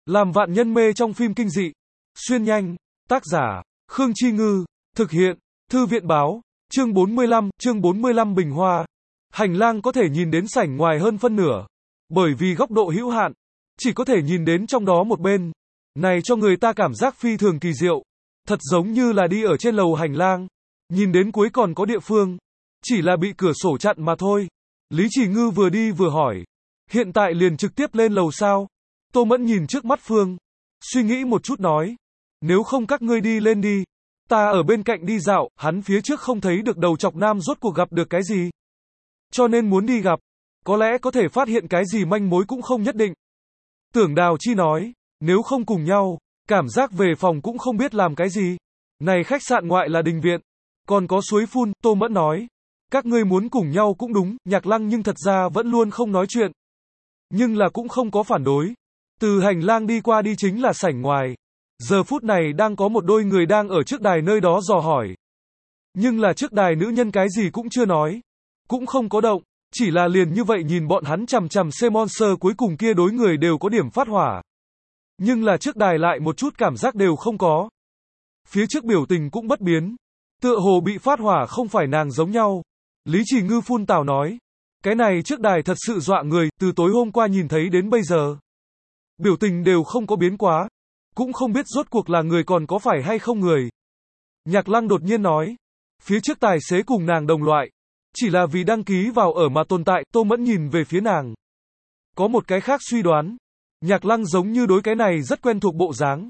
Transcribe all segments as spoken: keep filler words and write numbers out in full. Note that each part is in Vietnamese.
Làm vạn nhân mê trong phim kinh dị. Xuyên nhanh. Tác giả, Khương Chi Ngư. Thực hiện, Thư viện báo. Chương bốn mươi lăm, chương bốn mươi lăm Bình Hoa. Hành lang có thể nhìn đến sảnh ngoài hơn phân nửa. Bởi vì góc độ hữu hạn, chỉ có thể nhìn đến trong đó một bên. Này cho người ta cảm giác phi thường kỳ diệu. Thật giống như là đi ở trên lầu hành lang. Nhìn đến cuối còn có địa phương. Chỉ là bị cửa sổ chặn mà thôi. Lý Chỉ Ngư vừa đi vừa hỏi. Hiện tại liền trực tiếp lên lầu sao? Tô Mẫn nhìn trước mắt Phương. Suy nghĩ một chút nói. Nếu không các ngươi đi lên đi. Ta ở bên cạnh đi dạo, hắn phía trước không thấy được đầu chọc nam rốt cuộc gặp được cái gì. Cho nên muốn đi gặp. Có lẽ có thể phát hiện cái gì manh mối cũng không nhất định. Tưởng Đào Chi nói. Nếu không cùng nhau, cảm giác về phòng cũng không biết làm cái gì. Này khách sạn ngoại là đình viện. Còn có suối phun, Tô Mẫn nói. Các ngươi muốn cùng nhau cũng đúng, Nhạc Lăng nhưng thật ra vẫn luôn không nói chuyện. Nhưng là cũng không có phản đối. Từ hành lang đi qua đi chính là sảnh ngoài. Giờ phút này đang có một đôi người đang ở trước đài nơi đó dò hỏi. Nhưng là trước đài nữ nhân cái gì cũng chưa nói. Cũng không có động. Chỉ là liền như vậy nhìn bọn hắn chằm chằm C-Monster cuối cùng kia đối người đều có điểm phát hỏa. Nhưng là trước đài lại một chút cảm giác đều không có. Phía trước biểu tình cũng bất biến. Tựa hồ bị phát hỏa không phải nàng giống nhau. Lý Chỉ Ngư phun tào nói. Cái này trước đài thật sự dọa người, từ tối hôm qua nhìn thấy đến bây giờ. Biểu tình đều không có biến quá. Cũng không biết rốt cuộc là người còn có phải hay không người. Nhạc Lăng đột nhiên nói. Phía trước tài xế cùng nàng đồng loại. Chỉ là vì đăng ký vào ở mà tồn tại, Tô Mẫn nhìn về phía nàng. Có một cái khác suy đoán. Nhạc Lăng giống như đối cái này rất quen thuộc bộ dáng.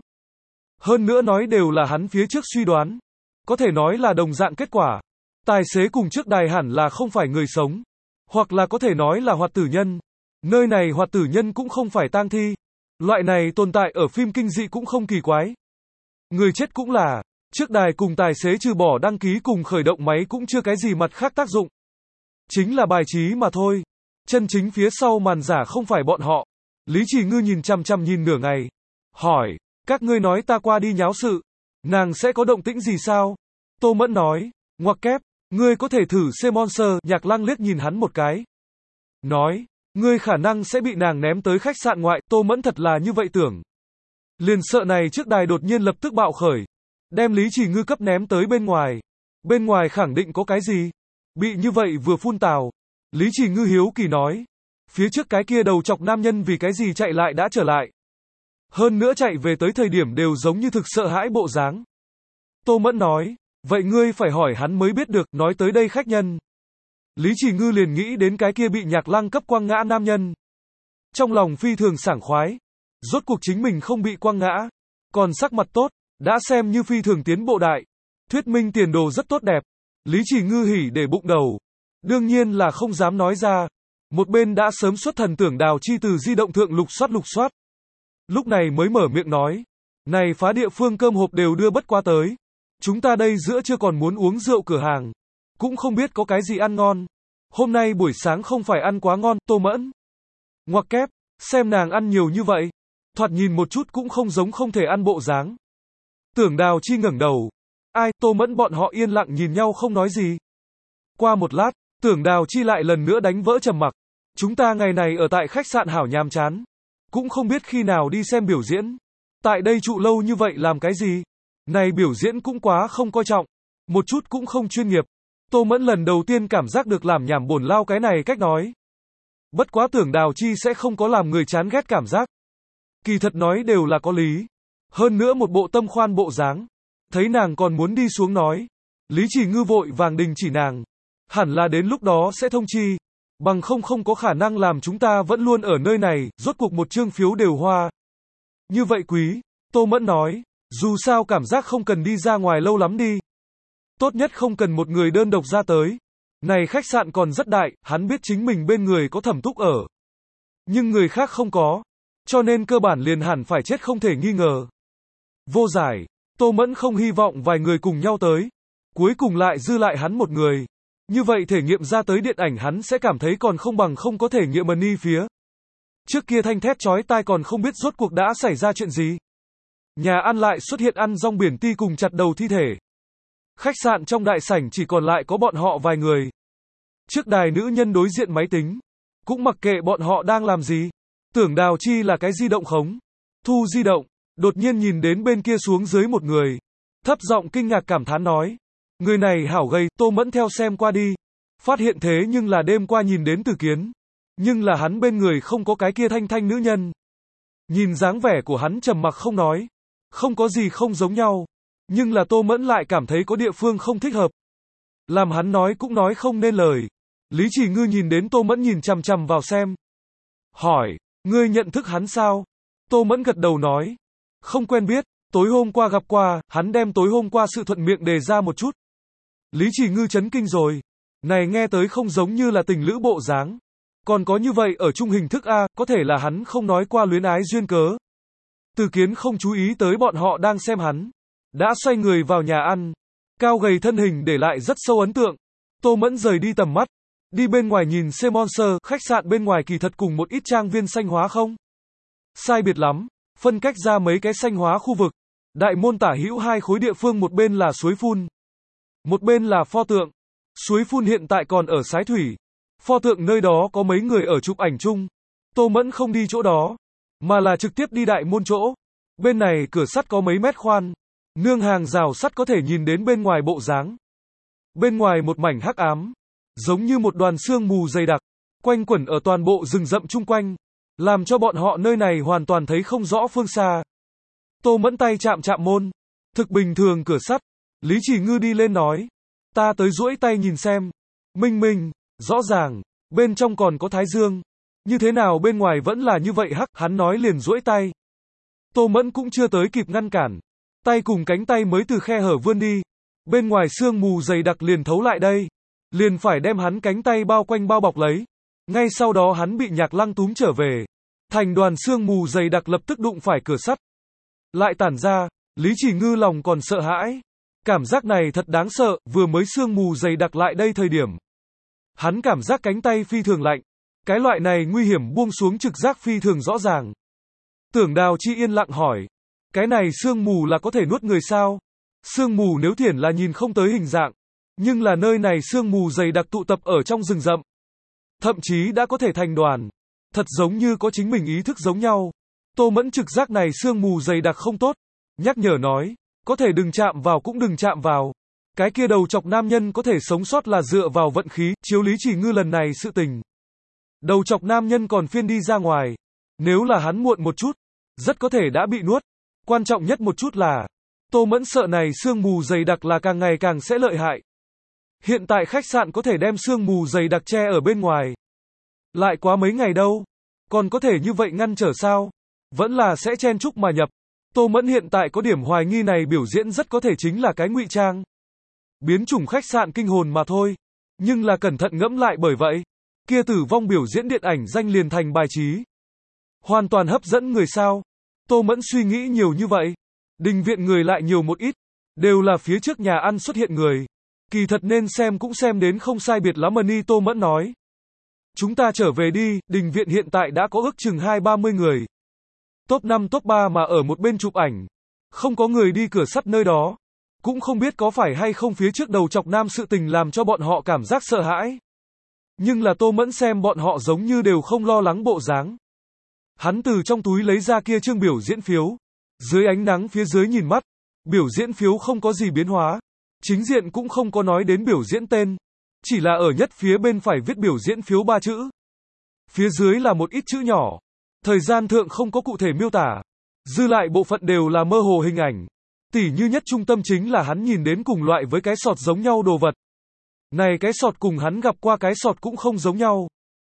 Hơn nữa nói đều là hắn phía trước suy đoán. Có thể nói là đồng dạng kết quả. Tài xế cùng trước đài hẳn là không phải người sống. Hoặc là có thể nói là hoạt tử nhân. Nơi này hoạt tử nhân cũng không phải tang thi. Loại này tồn tại ở phim kinh dị cũng không kỳ quái. Người chết cũng là. Trước đài cùng tài xế trừ bỏ đăng ký cùng khởi động máy cũng chưa cái gì mặt khác tác dụng. Chính là bài trí mà thôi. Chân chính phía sau màn giả không phải bọn họ. Lý Chỉ Ngư nhìn chăm chăm nhìn nửa ngày. Hỏi, các ngươi nói ta qua đi nháo sự. Nàng sẽ có động tĩnh gì sao? Tô Mẫn nói, ngoặc kép, ngươi có thể thử C-Monster. Nhạc Lăng liếc nhìn hắn một cái. Nói, ngươi khả năng sẽ bị nàng ném tới khách sạn ngoại. Tô Mẫn thật là như vậy tưởng. Liền sợ này trước đài đột nhiên lập tức bạo khởi. Đem Lý Chỉ Ngư cấp ném tới bên ngoài. Bên ngoài khẳng định có cái gì. Bị như vậy vừa phun tào. Lý Chỉ Ngư hiếu kỳ nói. Phía trước cái kia đầu chọc nam nhân vì cái gì chạy lại đã trở lại. Hơn nữa chạy về tới thời điểm đều giống như thực sợ hãi bộ dáng. Tô Mẫn nói. Vậy ngươi phải hỏi hắn mới biết được. Nói tới đây khách nhân. Lý Chỉ Ngư liền nghĩ đến cái kia bị Nhạc Lăng cấp quăng ngã nam nhân. Trong lòng phi thường sảng khoái. Rốt cuộc chính mình không bị quăng ngã. Còn sắc mặt tốt. Đã xem như phi thường tiến bộ đại. Thuyết minh tiền đồ rất tốt đẹp. Lý Chỉ Ngư hỉ để bụng đầu. Đương nhiên là không dám nói ra. Một bên đã sớm xuất thần Tưởng Đào Chi từ di động thượng lục soát lục soát. Lúc này mới mở miệng nói. Này phá địa phương cơm hộp đều đưa bất qua tới. Chúng ta đây giữa chưa còn muốn uống rượu cửa hàng. Cũng không biết có cái gì ăn ngon. Hôm nay buổi sáng không phải ăn quá ngon. Tô Mẫn. Ngoặc kép, xem nàng ăn nhiều như vậy. Thoạt nhìn một chút cũng không giống không thể ăn bộ dáng. Tưởng Đào Chi ngẩng đầu. Ai? Tô Mẫn bọn họ yên lặng nhìn nhau không nói gì. Qua một lát, Tưởng Đào Chi lại lần nữa đánh vỡ trầm mặc. Chúng ta ngày này ở tại khách sạn hảo nhàm chán. Cũng không biết khi nào đi xem biểu diễn. Tại đây trụ lâu như vậy làm cái gì? Này biểu diễn cũng quá không coi trọng. Một chút cũng không chuyên nghiệp. Tô Mẫn lần đầu tiên cảm giác được làm nhảm bổn lao cái này cách nói. Bất quá Tưởng Đào Chi sẽ không có làm người chán ghét cảm giác. Kỳ thật nói đều là có lý. Hơn nữa một bộ tâm khoan bộ dáng. Thấy nàng còn muốn đi xuống nói. Lý Chỉ Ngư vội vàng đình chỉ nàng. Hẳn là đến lúc đó sẽ thông chi. Bằng không không có khả năng làm chúng ta vẫn luôn ở nơi này, rốt cuộc một chương phiếu đều hoa. Như vậy quý, Tô Mẫn nói. Dù sao cảm giác không cần đi ra ngoài lâu lắm đi. Tốt nhất không cần một người đơn độc ra tới. Này khách sạn còn rất đại, hắn biết chính mình bên người có Thẩm Túc ở. Nhưng người khác không có. Cho nên cơ bản liền hẳn phải chết không thể nghi ngờ. Vô giải, Tô Mẫn không hy vọng vài người cùng nhau tới. Cuối cùng lại dư lại hắn một người. Như vậy thể nghiệm ra tới điện ảnh hắn sẽ cảm thấy còn không bằng không có thể nghiệm money phía. Trước kia thanh thét chói tai còn không biết rốt cuộc đã xảy ra chuyện gì. Nhà ăn lại xuất hiện ăn rong biển ti cùng chặt đầu thi thể. Khách sạn trong đại sảnh chỉ còn lại có bọn họ vài người. Trước đài nữ nhân đối diện máy tính. Cũng mặc kệ bọn họ đang làm gì. Tưởng Đào Chi là cái di động khống. thu di động, đột nhiên nhìn đến bên kia xuống dưới một người. Thấp giọng kinh ngạc cảm thán nói. Người này hảo gầy, Tô Mẫn theo xem qua đi. Phát hiện thế nhưng là đêm qua nhìn đến Từ Kiến. Nhưng là hắn bên người không có cái kia thanh thanh nữ nhân. Nhìn dáng vẻ của hắn trầm mặc không nói. Không có gì không giống nhau. Nhưng là Tô Mẫn lại cảm thấy có địa phương không thích hợp. Làm hắn nói cũng nói không nên lời. Lý Chỉ Ngư nhìn đến Tô Mẫn nhìn chằm chằm vào xem. Hỏi, ngươi nhận thức hắn sao? Tô Mẫn gật đầu nói. Không quen biết, tối hôm qua gặp qua, hắn đem tối hôm qua sự thuận miệng đề ra một chút. Lý Chỉ Ngư chấn kinh rồi. Này nghe tới không giống như là tình lữ bộ dáng. Còn có như vậy ở chung hình thức A, có thể là hắn không nói qua luyến ái duyên cớ. Từ Kiến không chú ý tới bọn họ đang xem hắn. Đã xoay người vào nhà ăn. Cao gầy thân hình để lại rất sâu ấn tượng. Tô Mẫn rời đi tầm mắt. Đi bên ngoài nhìn xem Monster, khách sạn bên ngoài kỳ thật cùng một ít trang viên xanh hóa không? Sai biệt lắm, phân cách ra mấy cái xanh hóa khu vực. Đại môn tả hữu hai khối địa phương, một bên là suối phun. Một bên là pho tượng. Suối phun hiện tại còn ở Sái Thủy. Pho tượng nơi đó có mấy người ở chụp ảnh chung. Tô Mẫn không đi chỗ đó, mà là trực tiếp đi đại môn chỗ. Bên này cửa sắt có mấy mét khoan. Nương hàng rào sắt có thể nhìn đến bên ngoài bộ dáng. Bên ngoài một mảnh hắc ám. Giống như một đoàn sương mù dày đặc. Quanh quẩn ở toàn bộ rừng rậm chung quanh. Làm cho bọn họ nơi này hoàn toàn thấy không rõ phương xa. Tô Mẫn tay chạm chạm môn. Thực bình thường cửa sắt. Lý Chỉ Ngư đi lên nói. Ta tới duỗi tay nhìn xem. Minh minh, rõ ràng. Bên trong còn có thái dương. Như thế nào bên ngoài vẫn là như vậy hắc, hắn nói liền duỗi tay. Tô Mẫn cũng chưa tới kịp ngăn cản. Tay cùng cánh tay mới từ khe hở vươn đi. Bên ngoài sương mù dày đặc liền thấu lại đây. Liền phải đem hắn cánh tay bao quanh bao bọc lấy. Ngay sau đó hắn bị Nhạc Lăng túm trở về. Thành đoàn sương mù dày đặc lập tức đụng phải cửa sắt. Lại tản ra, Lý Chỉ Ngư lòng còn sợ hãi. Cảm giác này thật đáng sợ, vừa mới sương mù dày đặc lại đây thời điểm. Hắn cảm giác cánh tay phi thường lạnh. Cái loại này nguy hiểm buông xuống trực giác phi thường rõ ràng. Tưởng Đào Chi yên lặng hỏi. Cái này sương mù là có thể nuốt người sao? Sương mù nếu thiển là nhìn không tới hình dạng. Nhưng là nơi này sương mù dày đặc tụ tập ở trong rừng rậm. Thậm chí đã có thể thành đoàn. Thật giống như có chính mình ý thức giống nhau. Tô Mẫn trực giác này sương mù dày đặc không tốt. Nhắc nhở nói. Có thể đừng chạm vào cũng đừng chạm vào. Cái kia đầu chọc nam nhân có thể sống sót là dựa vào vận khí, chiếu Lý Chỉ Ngư lần này sự tình. Đầu chọc nam nhân còn phiên đi ra ngoài. Nếu là hắn muộn một chút, rất có thể đã bị nuốt. Quan trọng nhất một chút là, Tô Mẫn sợ này sương mù dày đặc là càng ngày càng sẽ lợi hại. Hiện tại khách sạn có thể đem sương mù dày đặc che ở bên ngoài. Lại quá mấy ngày đâu. Còn có thể như vậy ngăn trở sao? Vẫn là sẽ chen chúc mà nhập. Tô Mẫn hiện tại có điểm hoài nghi này biểu diễn rất có thể chính là cái ngụy trang. Biến chủng khách sạn kinh hồn mà thôi. Nhưng là cẩn thận ngẫm lại bởi vậy. Kia tử vong biểu diễn điện ảnh danh liền thành bài trí. Hoàn toàn hấp dẫn người sao? Tô Mẫn suy nghĩ nhiều như vậy. Đình viện người lại nhiều một ít. Đều là phía trước nhà ăn xuất hiện người. Kỳ thật nên xem cũng xem đến không sai biệt lắm mà ni Tô Mẫn nói. Chúng ta trở về đi, đình viện hiện tại đã có ước chừng hai ba mươi người. Top năm top ba mà ở một bên chụp ảnh. Không có người đi cửa sắt nơi đó. Cũng không biết có phải hay không phía trước đầu chọc nam sự tình làm cho bọn họ cảm giác sợ hãi. Nhưng là Tô Mẫn xem bọn họ giống như đều không lo lắng bộ dáng. Hắn từ trong túi lấy ra kia trương biểu diễn phiếu. Dưới ánh nắng phía dưới nhìn mắt. Biểu diễn phiếu không có gì biến hóa. Chính diện cũng không có nói đến biểu diễn tên. Chỉ là ở nhất phía bên phải viết biểu diễn phiếu ba chữ. Phía dưới là một ít chữ nhỏ. Thời gian thượng không có cụ thể miêu tả. Dư lại bộ phận đều là mơ hồ hình ảnh. Tỉ như nhất trung tâm chính là hắn nhìn đến cùng loại với cái sọt giống nhau đồ vật. Này cái sọt cùng hắn gặp qua cái sọt cũng không giống nhau.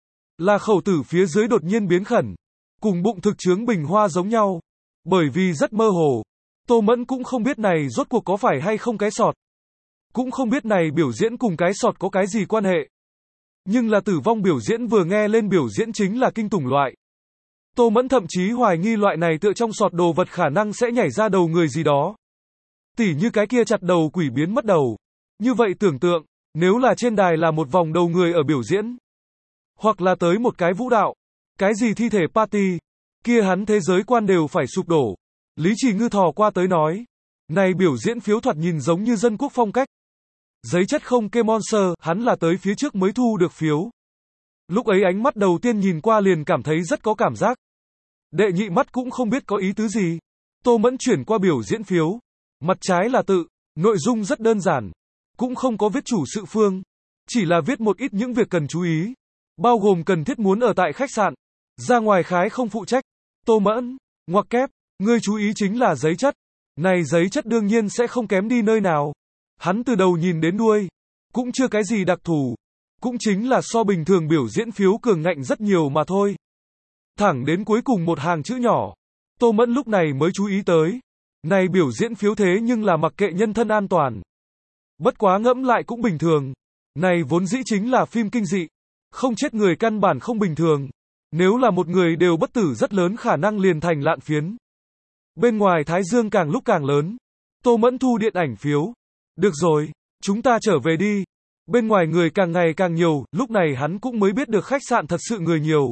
Là khẩu tử phía dưới đột nhiên biến khẩn. Cùng bụng thực chướng bình hoa giống nhau. Bởi vì rất mơ hồ. Tô Mẫn cũng không biết này rốt cuộc có phải hay không cái sọt. Cũng không biết này biểu diễn cùng cái sọt có cái gì quan hệ. Nhưng là tử vong biểu diễn vừa nghe lên biểu diễn chính là kinh tủng loại. Tô Mẫn thậm chí hoài nghi loại này tựa trong sọt đồ vật khả năng sẽ nhảy ra đầu người gì đó. Tỉ như cái kia chặt đầu quỷ biến mất đầu. Như vậy tưởng tượng, nếu là trên đài là một vòng đầu người ở biểu diễn. Hoặc là tới một cái vũ đạo. Cái gì thi thể party. Kia hắn thế giới quan đều phải sụp đổ. Lý Chỉ Ngư thò qua tới nói. Này biểu diễn phiếu thoạt nhìn giống như dân quốc phong cách. Giấy chất không kê monster, hắn là tới phía trước mới thu được phiếu. Lúc ấy ánh mắt đầu tiên nhìn qua liền cảm thấy rất có cảm giác. Đệ nhị mắt cũng không biết có ý tứ gì. Tô Mẫn chuyển qua biểu diễn phiếu. Mặt trái là tự, nội dung rất đơn giản. Cũng không có viết chủ sự phương. Chỉ là viết một ít những việc cần chú ý. Bao gồm cần thiết muốn ở tại khách sạn. Ra ngoài khái không phụ trách. Tô Mẫn, ngoặc kép, ngươi chú ý chính là giấy chất. Này giấy chất đương nhiên sẽ không kém đi nơi nào. Hắn từ đầu nhìn đến đuôi. Cũng chưa cái gì đặc thù. Cũng chính là so bình thường biểu diễn phiếu cường ngạnh rất nhiều mà thôi. Thẳng đến cuối cùng một hàng chữ nhỏ. Tô Mẫn lúc này mới chú ý tới. Này biểu diễn phiếu thế nhưng là mặc kệ nhân thân an toàn. Bất quá ngẫm lại cũng bình thường. Này vốn dĩ chính là phim kinh dị. Không chết người căn bản không bình thường. Nếu là một người đều bất tử rất lớn khả năng liền thành lạn phiến. Bên ngoài thái dương càng lúc càng lớn. Tô Mẫn thu điện ảnh phiếu. Được rồi, chúng ta trở về đi. Bên ngoài người càng ngày càng nhiều, lúc này hắn cũng mới biết được khách sạn thật sự người nhiều.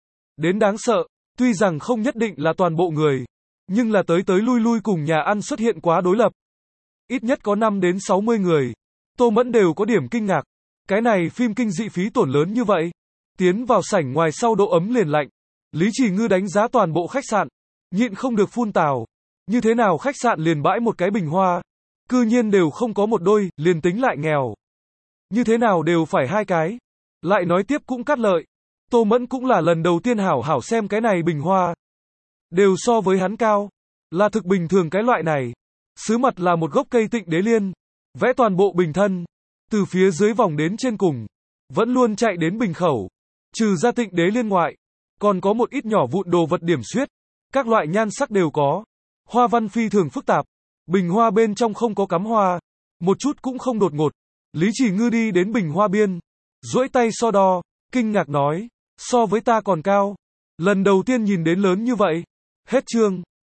Đến đáng sợ, tuy rằng không nhất định là toàn bộ người, nhưng là tới tới lui lui cùng nhà ăn xuất hiện quá đối lập. Ít nhất có năm đến sáu mươi người. Tô Mẫn đều có điểm kinh ngạc. Cái này phim kinh dị phí tổn lớn như vậy. Tiến vào sảnh ngoài sau độ ấm liền lạnh. Lý Chỉ Ngư đánh giá toàn bộ khách sạn. Nhịn không được phun tào. Như thế nào khách sạn liền bãi một cái bình hoa. Cư nhiên đều không có một đôi, liền tính lại nghèo. Như thế nào đều phải hai cái. Lại nói tiếp cũng cắt lợi. Tô Mẫn cũng là lần đầu tiên hảo hảo xem cái này bình hoa. Đều so với hắn cao. Là thực bình thường cái loại này. Sứ mặt là một gốc cây Tịnh Đế Liên. Vẽ toàn bộ bình thân. Từ phía dưới vòng đến trên cùng. Vẫn luôn chạy đến bình khẩu. Trừ ra Tịnh Đế Liên ngoại. Còn có một ít nhỏ vụn đồ vật điểm xuyết. Các loại nhan sắc đều có. Hoa văn phi thường phức tạp. Bình hoa bên trong không có cắm hoa. Một chút cũng không đột ngột. Lý Chỉ Ngư đi đến bình hoa biên. Duỗi tay so đo. Kinh ngạc nói. So với ta còn cao. Lần đầu tiên nhìn đến lớn như vậy. Hết chương.